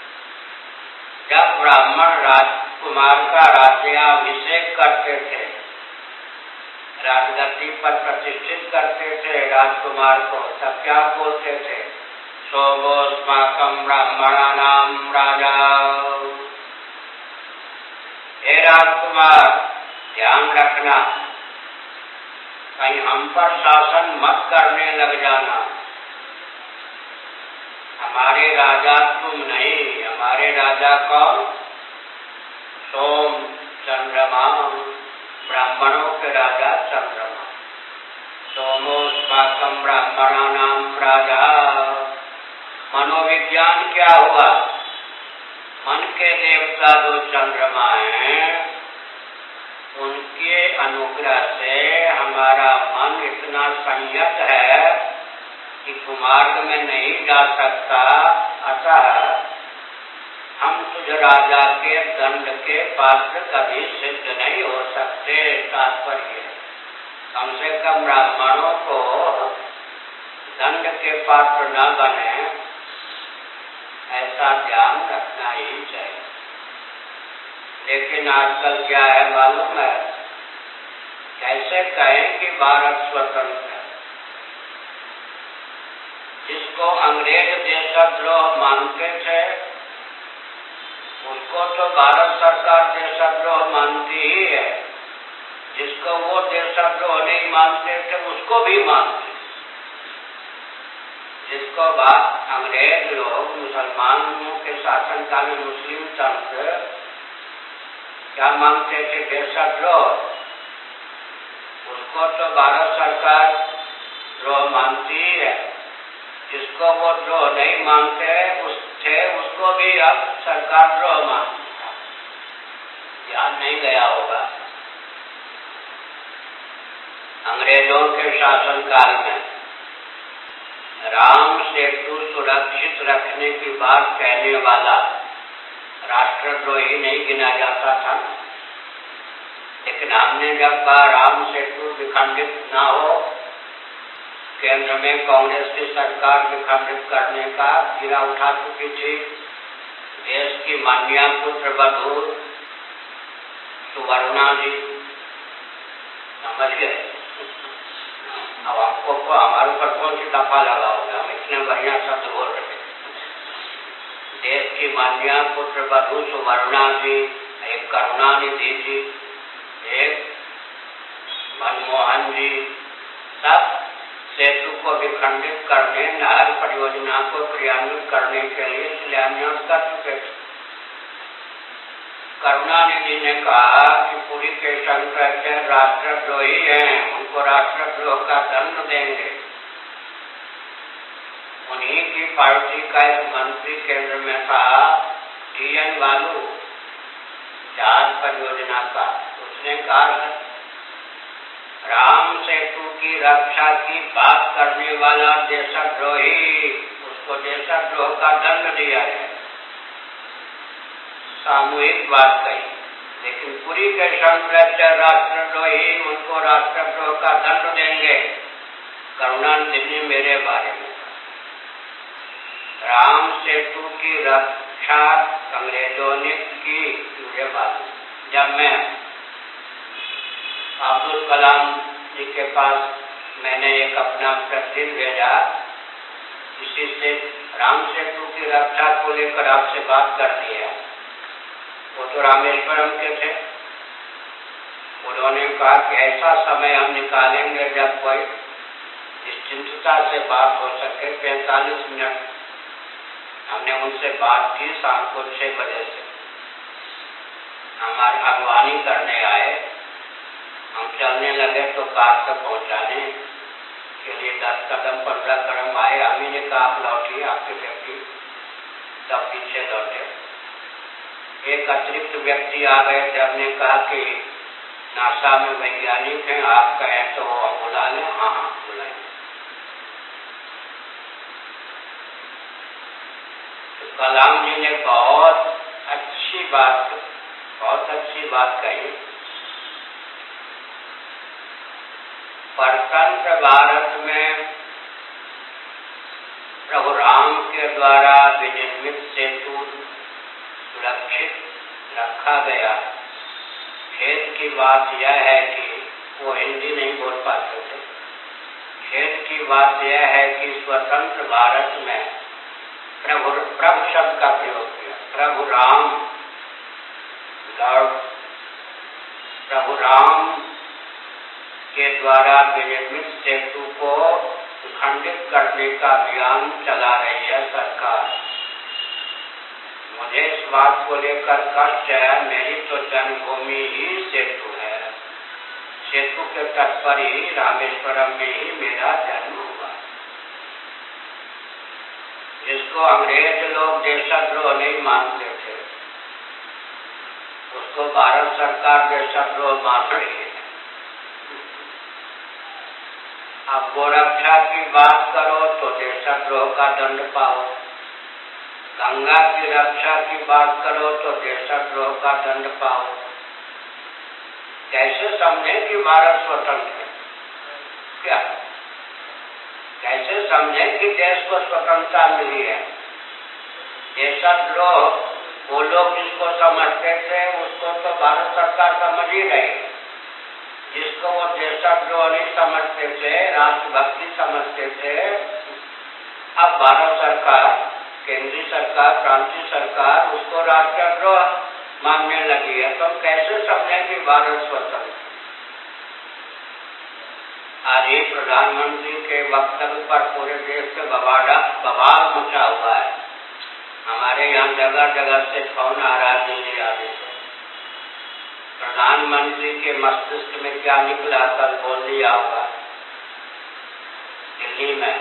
Speaker 1: जब ब्राह्मण राजकुमार का राज्याभिषेक करते थे, राजगद्दी पर प्रतिष्ठित करते थे राजकुमार को, तब क्या बोलते थे? सोमोस्माकम ब्राह्मणानाम राजा। हे राजकुमार, ध्यान रखना, कहीं हम पर शासन मत करने लग जाना। हमारे राजा तुम नहीं, हमारे राजा कौन? सोम चंद्रमा। ब्राह्मणों के राजा चंद्रमा। सोमोस्माकम ब्राह्मणानाम राजा। मनोविज्ञान क्या हुआ? मन के देवता जो चंद्रमा हैं, उनके अनुग्रह से हमारा मन इतना संयत है कि कुमार्ग में नहीं जा सकता। अतः हम तुझ राजा के दंड के पात्र कभी सिद्ध नहीं हो सकते। तात्पर्य कम से कम ब्राह्मणों को दंड के पात्र न बने, ऐसा ध्यान रखना ही चाहिए। लेकिन आजकल क्या है मालूम है? कैसे कहें कि भारत स्वतंत्र है? जिसको अंग्रेज देशद्रोह मानते थे, उसको तो भारत सरकार देशद्रोह मानती ही है। जिसको वो देशद्रोह नहीं मानते थे, उसको भी मानते। जिसको अंग्रेज लोग मुसलमानों के शासनकाल में मुस्लिम तंत्र क्या मानते थे? देशद्रोह। उसको तो भारत सरकार द्रोह मानती ही है। जिसको वो द्रोह नहीं मानते उसको भी अब सरकार द्रोह मानती है। ध्यान नहीं गया होगा। अंग्रेजों के शासनकाल में राम सेतु सुरक्षित रखने की बात कहने वाला राष्ट्रद्रोही नहीं गिना जाता था। लेकिन हमने जब कहा राम सेतु विखंडित न हो, केंद्र में कांग्रेस की सरकार विखंडित करने का गिरा उठा चुकी थी। देश की मान्या पुत्र वधू सुवर्णा जी, समझ गए? अब आपको हमारे ऊपर कौन सी दफा लगाओगे? हम इतने बढ़िया शब्द बोल रहे। देश की मान्या पुत्र वधू सुवर्णा जी, एक करुणानिधि जी, एक मनमोहन जी, सब सेतु को विखंडित करने, नहर परियोजना को क्रियान्वित करने के लिए शिलान्यास कर चुके थे। करुणानिधि ने कहा कि पुरी के शंकराचार्य राष्ट्रद्रोही हैं, उनको राष्ट्रद्रोह का दंड देंगे। उन्हीं की पार्टी का एक मंत्री केंद्र में था, TN बालू, जहाज परियोजना का। उसने कहा राम सेतु की रक्षा की बात करने वाला देशद्रोही, उसको देशद्रोह का दंड दिया है। सामूहिक बात कही। लेकिन पुरी के शंकराचार्य राष्ट्रद्रोही, उनको राष्ट्रद्रोह का दंड देंगे। करुणानिधि ने मेरे बारे में राम सेतु की रक्षा अंग्रेजों ने की, मुझे मालूम। जब मैं अब्दुल कलाम जी के पास मैंने एक अपना प्रश्न भेजा, इसी से राम सेतु की रक्षा को लेकर आपसे बात कर दी है। वो तो रामेश्वरम के थे। उन्होंने कहा कि ऐसा समय हम निकालेंगे जब कोई निश्चिंतता से बात हो सके। 45 मिनट हमने उनसे बात की। शाम को 6 बजे से हमारी अगवानी करने आए। हम चलने लगे तो कार तक पहुंचाने के लिए 10 कदम 15 कदम आए। अभी ने कहा आप लौटिए, आपके व्यक्ति तब पीछे लौटे। एक अतिरिक्त व्यक्ति आ गए थे। हमने कहा कि नासा में वैज्ञानिक हैं, आप कहें तो वो बुला लें। हाँ हाँ बुलाएं। तो कलाम जी ने बहुत अच्छी बात कही। स्वतंत्र भारत में प्रभु राम के द्वारा विनिर्मित सेतु सुरक्षित रखा गया। खेद की बात यह है कि वो हिंदी नहीं बोल पाते थे। खेद की बात यह है कि स्वतंत्र भारत में प्रभु शब्द का प्रयोग किया। प्रभु राम, लॉर्ड प्रभु राम के द्वारा विनिर्मित सेतु को खंडित करने का अभियान चला रही है सरकार। मुझे इस बात को लेकर कष्ट है। मेरी तो जन्मभूमि ही सेतु है। सेतु के तट पर ही रामेश्वरम में ही मेरा जन्म हुआ। जिसको अंग्रेज लोग देशद्रोह नहीं मानते थे, उसको भारत सरकार देशद्रोह मान रही है। अब गोरक्षा की बात करो तो देशद्रोह का दंड पाओ। गंगा की रक्षा की बात करो तो देशद्रोह का दंड पाओ। कैसे समझे कि भारत स्वतंत्र है? क्या कैसे समझे कि देश को स्वतंत्रता मिली है? देशद्रोह वो लोग जिसको समझते थे उसको तो भारत सरकार समझ ही रही। जिसको वो देशद्रोह नहीं समझते थे, राष्ट्रभक्ति समझते थे, अब भारत सरकार, केंद्रीय सरकार, प्रांतीय सरकार उसको राष्ट्रद्रोह मानने लगी है। तो कैसे समझें कि भारत स्वतंत्र? आज ही प्रधानमंत्री के वक्तव्य पर पूरे देश में बवाल मचा हुआ है। हमारे यहाँ जगह जगह से फोन आ रहा है दिल्ली आदि से। प्रधानमंत्री के मस्तिष्क में क्या निकला, कल बोल दिया होगा दिल्ली में।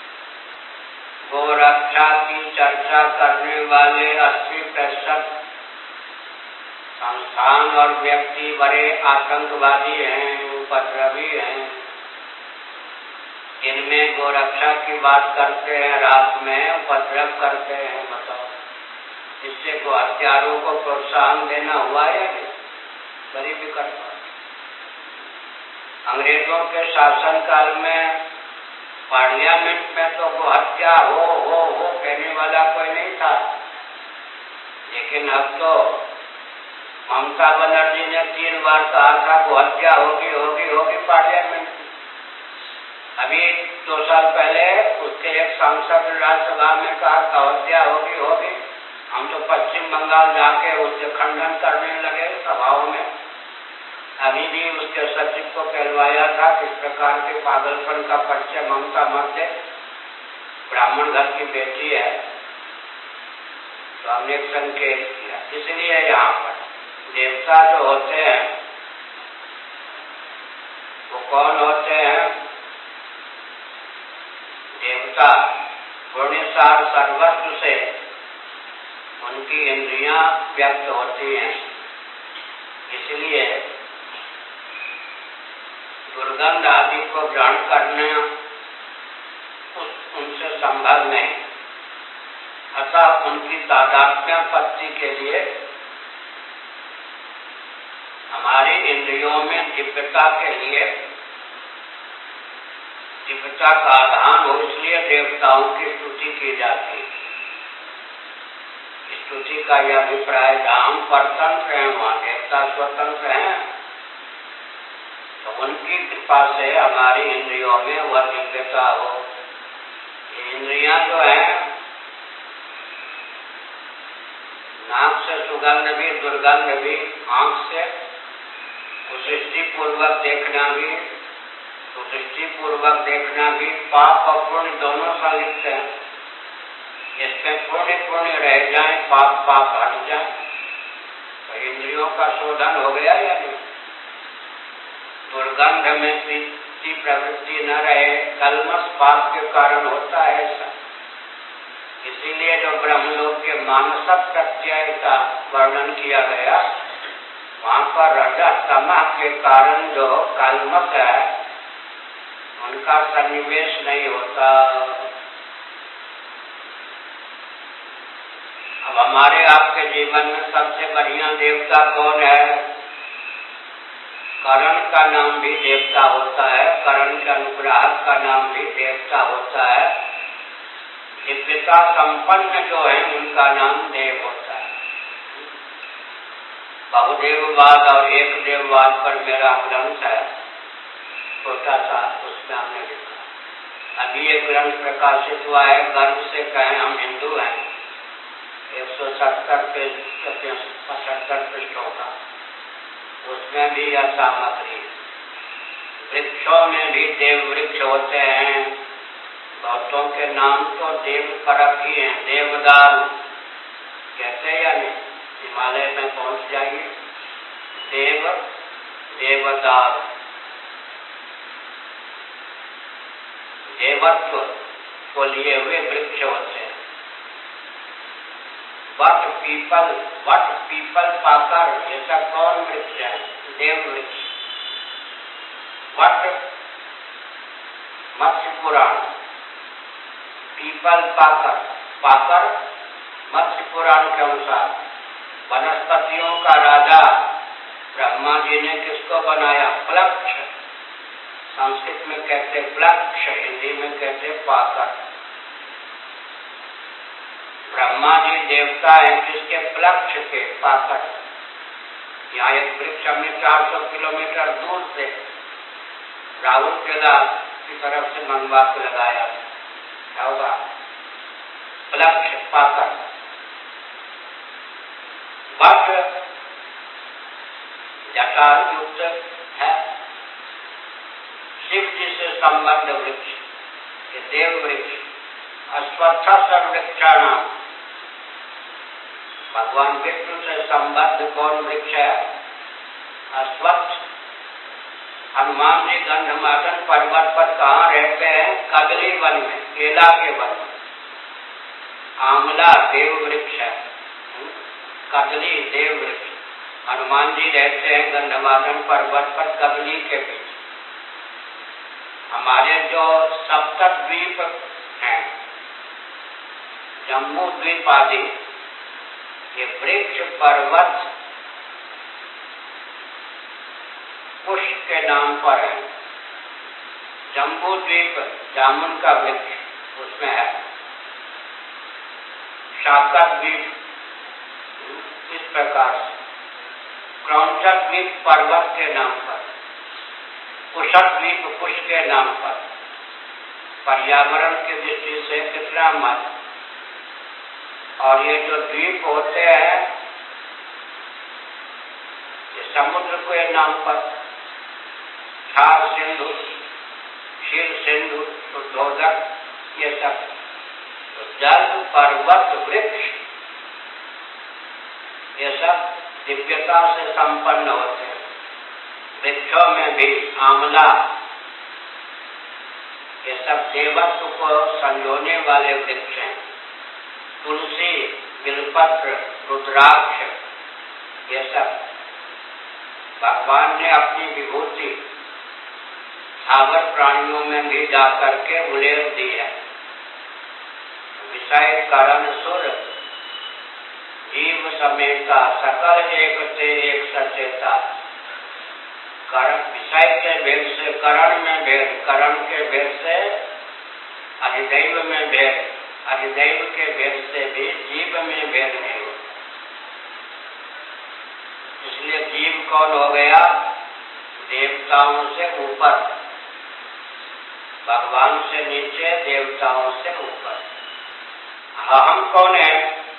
Speaker 1: गोरक्षा की चर्चा करने वाले 80% संस्थान और व्यक्ति बड़े आतंकवादी हैं, उपद्रवी हैं। इनमें गोरक्षा की बात करते हैं, रात में उपद्रव करते हैं। बताओ, इससे को हत्यारों को प्रोत्साहन देना हुआ है? बड़ी विकट बात। अंग्रेजों के शासनकाल में पार्लियामेंट में तो वो हत्या हो कहने वाला कोई नहीं था। लेकिन अब तो ममता बनर्जी ने 3 बार कहा था वो हत्या होगी पार्लियामेंट में। अभी 2 साल पहले उसके एक सांसद राज्यसभा में कहा था हत्या होगी। हम तो पश्चिम बंगाल जाके उससे खंडन करने लगे सभाओं में। अभी भी उसके सचिव को कहलवाया था कि इस प्रकार के पागलपन का परिचय ममता मत दे, ब्राह्मण घर की बेटी है। तो हमने एक संकेत किया। इसलिए यहाँ पर देवता जो होते हैं वो कौन होते हैं? देवता गुणसार सर्वस्व से उनकी इंद्रियां व्यक्त होती हैं। इसलिए दुर्गंध आदि को ग्रहण करना उनसे संभव नहीं। अतः उनकी तादात्म्यपत्ति के लिए हमारी इंद्रियों में दिव्यता के लिए, दिव्यता का आधान हो, इसलिए देवताओं की स्तुति की जाती है। स्तुति का यह अभिप्राय जहाँ हम परतंत्र हैं वहाँ देवता देवता स्वतंत्र हैं, तो उनकी कृपा से हमारी इंद्रियों में वह दिव्यता हो। इंद्रियां जो है, नाक से सुगंध भी, दुर्गंध भी, आंख से दृष्टिपूर्वक देखना भी, तो दृष्टिपूर्वक देखना भी पाप और पुण्य दोनों संलिप्त हैं। इसमें पुण्य रह जाए, पाप हट जाए, तो इंद्रियों का शोधन हो गया या नहीं। दुर्गंध में प्रीति प्रवृत्ति न रहे, कल्मष पाप के कारण होता है ऐसा। इसीलिए जो ब्रह्मलोक के मानस प्रत्यय का वर्णन किया गया, वहां पर रजः तमः के कारण जो कल्मष है उनका सन्निवेश नहीं होता। अब हमारे आपके जीवन में सबसे बढ़िया देवता कौन है? करण का नाम भी देवता होता है, करण के अनुग्राहक का नाम भी देवता होता है। दिव्यता संपन्न जो है उनका नाम देव होता है। बहुदेववाद और एक देववाद पर मेरा ग्रंथ है छोटा सा, उसमें हमने लिखा। अभी एक ग्रंथ प्रकाशित हुआ है, गर्व से कहें हम हिंदू हैं, 170 पेज 75 पृष्ठों का, उसमें भी यह सामग्री। वृक्षों में भी देव वृक्ष होते हैं। बहुतों के नाम तो देव परक ही हैं। देवदार कहते हैं या नहीं? हिमालय में पहुंच जाइए, देवदार देवत्व को लिए हुए वृक्ष होते हैं। वट पीपल पाकर, ये सब कौन वृक्ष है? देव वृक्ष। वट मत्स्य पुराण, पीपल पाकर मत्स्य पुराण के अनुसार वनस्पतियों का राजा ब्रह्मा जी ने किसको बनाया? प्लक्ष। संस्कृत में कहते प्लक्ष, हिंदी में कहते पाकर। ब्रह्मा जी देवता है किसके? प्लक्ष के, पाकर। यहाँ एक वृक्ष हमने 400 किलोमीटर दूर से राउरकेला की तरफ से मंगवा के लगाया। क्या होगा? प्लक्ष, पाकर। वट जटार युक्त है, शिव जी से संबद्ध वृक्ष, ये देव वृक्ष। अश्वत्थ सर्ववृक्षाणाम, भगवान विष्णु से संबद्ध कौन वृक्ष है? अश्वत्थ। हनुमान जी गंधमादन पर्वत पर कहाँ रहते हैं? कदली वन में, केला के वन में। आंवला देव वृक्ष है, कदली देव वृक्ष। हनुमान जी रहते हैं गंधमादन पर्वत पर कदली के बीच। हमारे जो सप्तद्वीप हैं, जम्मू द्वीप आदि, ये वृक्ष पर्वत पुष्प के नाम पर है। जम्बू द्वीप जामुन का वृक्ष उसमें है। शाका द्वीप इस प्रकार से। क्रौंचक द्वीप पर्वत के नाम पर, कुशक द्वीप कुश के नाम पर। पर्यावरण की दृष्टि से कितना महत्व। और ये जो द्वीप होते हैं ये समुद्र के नाम पर, क्षार सिंधु, क्षीर सिंधु, शुद्धोदक, ये सब। तो जल, पर्वत, वृक्ष, ये सब दिव्यता से संपन्न होते हैं। वृक्षों में भी आंवला, ये सब देवत्व को संजोने वाले वृक्ष हैं। तुलसी, बिलपत्र, रुद्राक्ष, ये सब भगवान ने अपनी विभूति सागर प्राणियों में भी जा करके उल्लेख दी है। विषय करण सुर जीव समेता, सकल एक से एक सचेता। विषय के भेद से करण में भेद, करण के भेद से अधिदैव में भेद, अधिदैव के भेद से भी जीव में भेद नहीं होता। इसलिए जीव कौन हो गया? देवताओं से ऊपर, भगवान से नीचे, देवताओं से ऊपर। हम कौन है?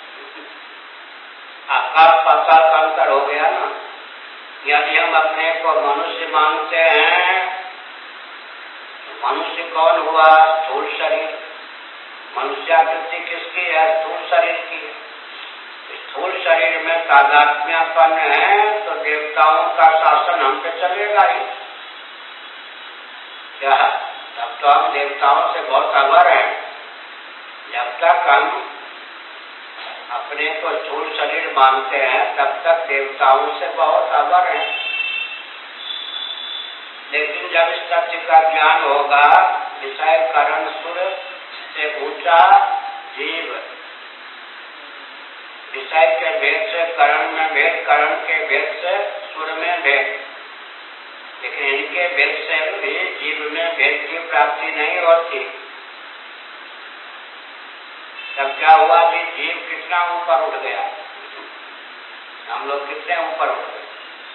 Speaker 1: आकाश पाताल का अंतर हो गया ना। यदि हम अपने को मनुष्य मानते हैं, तो मनुष्य कौन हुआ? स्थूल शरीर। मनुष्याकृति किसकी है? स्थूल शरीर की। स्थूल शरीर में तादात्म्यपन है तो देवताओं का शासन हम पे चलेगा ही क्या? तब तो हम देवताओं से बहुत अवर हैं। जब तक हम अपने को स्थूल शरीर मानते हैं तब तक देवताओं से बहुत अवर हैं। लेकिन जब इस तथ्य का ज्ञान होगा, विषय करण सुर से ऊंचा जीव, विषय के भेद से करण में भेद, करण के भेद से सुर में भेद, लेकिन इनके भेद से भी जीव में भेद की प्राप्ति नहीं होती। तब क्या हुआ जी? जीव कितना ऊपर उठ गया, हम लोग कितने ऊपर उठ गए।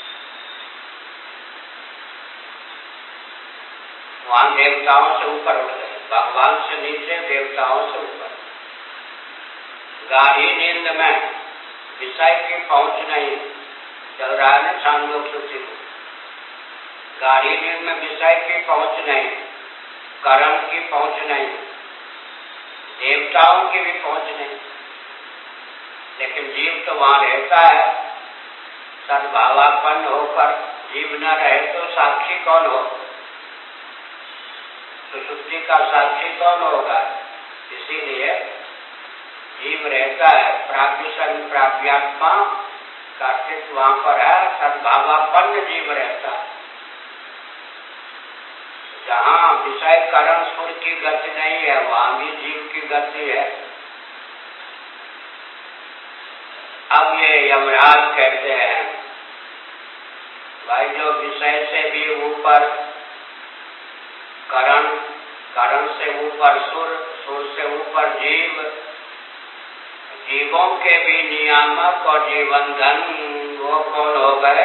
Speaker 1: वहां देवताओं से ऊपर उठ गए, भगवान से नीचे, देवताओं से ऊपर। गाढ़ी नींद में विषय की पहुंच नहीं, चल रहा है ना छांदोग्य सूची में। गाढ़ी नींद में विषय की पहुंच नहीं, करण की पहुंच नहीं, देवताओं की भी पहुंच नहीं। लेकिन जीव तो वहां रहता है। सद्भावापन्न होकर जीव न रहे तो साक्षी कौन हो? सुषुप्ति का साक्षी कौन होगा? इसीलिए जीव रहता है। प्राग्ञ प्राप्यात्मा का अस्तित्व वहां पर है। सद्भावापन्न जीव रहता है। जहां विषय करण सुर की गति नहीं है, वहां भी जीव की गति है। अब ये यमराज कहते हैं, भाई जो विषय से भी ऊपर करण, करण से ऊपर सुर, सुर से ऊपर जीव, जीवों के भी नियामक और जीवन धन, वो कौन हो गए?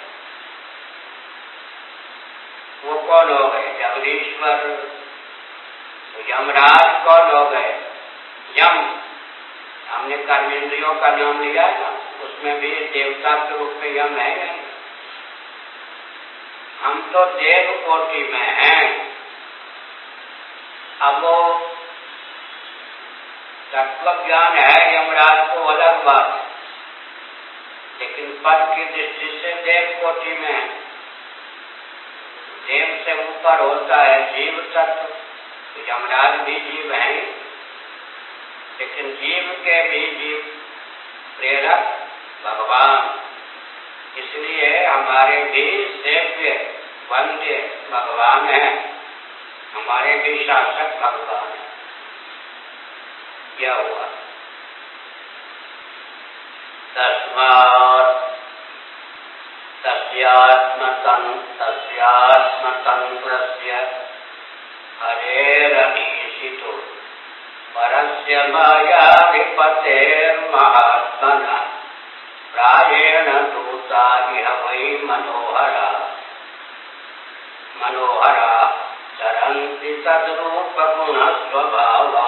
Speaker 1: वो कौन हो गए? जगदीश्वर। यमराज कौन हो गए? यम। हमने कर्मेंद्रियों का नाम लिया था, उसमें भी देवता के रूप में यम है नहीं। हम तो देव कोटि में हैं। अब वो तत्व ज्ञान है यमराज को अलग बात, लेकिन पद की दृष्टि से देव कोटि में है। देव से ऊपर होता है जीव तत्व, तो यमराज भी जीव है, लेकिन जीव के भी जीव प्रेरक भगवान। इसलिए हमारे भी सेव्य वंद्य भगवान है, हमारे भी शासक भगवान है। क्या हुआ? तस्मात् तस्यात्मतन्त्रस्य हरेरनीशितो परस्य मायाधिपतेर्महात्मनः प्रायेण दूता इह वै मनोहरा चरन्ति तद्रूपगुणस्वभावा।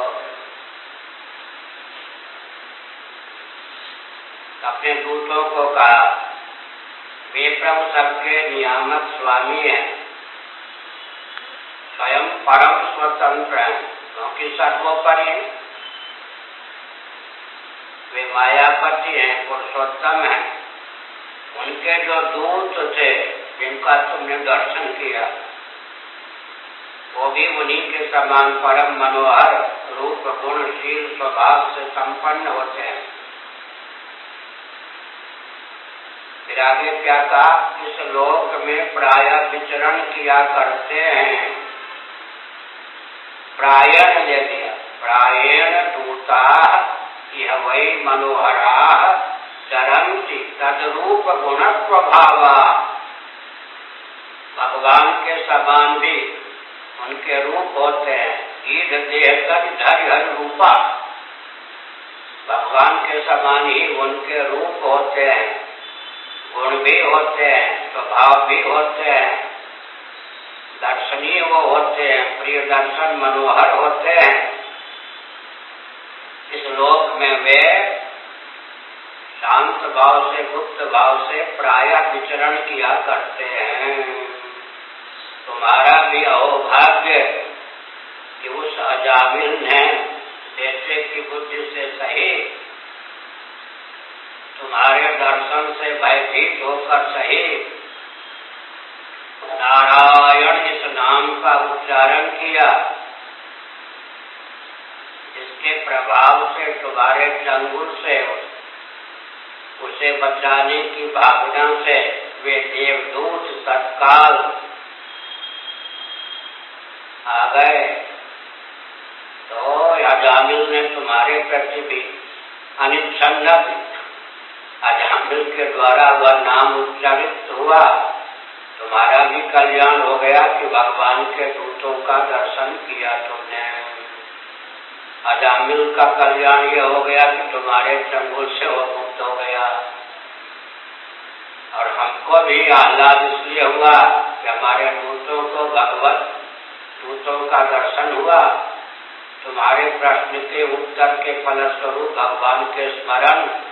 Speaker 1: अपने दूतों को कहा, वे प्रभु सबके नियामक स्वामी हैं, स्वयं परम स्वतंत्र हैं, क्योंकि सर्वोपरि हैं। वे मायापति हैं, पुरुषोत्तम हैं। उनके जो दूत थे जिनका तुमने दर्शन किया, वो भी उन्हीं के समान परम मनोहर रूप गुणशील स्वभाव से संपन्न होते हैं। फिर आगे क्या कहा? इस लोक में प्रायः विचरण किया करते हैं। प्रायण ले दिया, प्रायेण दूता यह वै मनोहरा चरन्ति तद्रूप गुणस्वभावा। भगवान के समान भी उनके रूप होते हैं। ईद देह कर धर रूपा, भगवान के समान ही उनके रूप होते हैं। गुण भी होते हैं, स्वभाव भी होते हैं, दर्शनीय वो होते हैं, प्रिय दर्शन मनोहर होते हैं। इस लोक में वे शांत भाव से, गुप्त भाव से प्रायः विचरण किया करते हैं। तुम्हारा भी अहोभाग्य कि उस अजामिल ने बेटे की बुद्धि से सही, तुम्हारे दर्शन से भयभीत होकर सही, नारायण इस नाम का उच्चारण किया, जिसके प्रभाव से तुम्हारे चंगुल से उसे बचाने की भावना से वे देवदूत तत्काल आ गए। तो अजामिल ने तुम्हारे प्रति भी अनिच्छन्न, अजामिल के द्वारा वह नाम उच्चारित हुआ, तुम्हारा भी कल्याण हो गया कि भगवान के दूतों का दर्शन किया तुमने। अजामिल का कल्याण यह हो गया कि तुम्हारे चंगुल से वो मुक्त हो गया, और हमको भी आह्लाद इसलिए हुआ कि हमारे दूतों को भगवत दूतों का दर्शन हुआ। तुम्हारे प्रश्न के उत्तर के फलस्वरूप भगवान के स्मरण